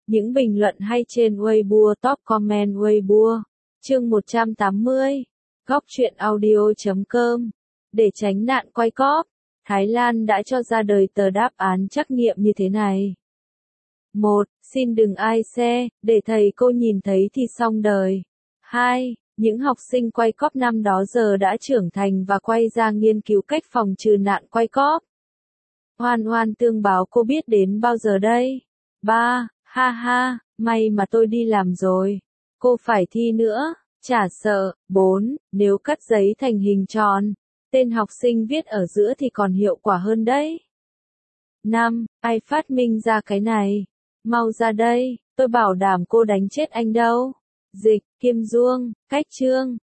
Những bình luận hay trên Weibo, top comment Weibo. Chương 180. Góc truyện audio.com. Để tránh nạn quay cóp, Thái Lan đã cho ra đời tờ đáp án trắc nghiệm như thế này. 1. Xin đừng ai share, để thầy cô nhìn thấy thì xong đời. 2. Những học sinh quay cóp năm đó giờ đã trưởng thành và quay ra nghiên cứu cách phòng trừ nạn quay cóp. Hoan hoan tương báo cô biết đến bao giờ đây? 3. Ha ha, may mà tôi đi làm rồi. Cô phải thi nữa, chả sợ. 4. Nếu cắt giấy thành hình tròn, tên học sinh viết ở giữa thì còn hiệu quả hơn đấy. 5. Ai phát minh ra cái này? Mau ra đây, tôi bảo đảm cô đánh chết anh đâu. Dịch, Kim Duông, Cách Chương.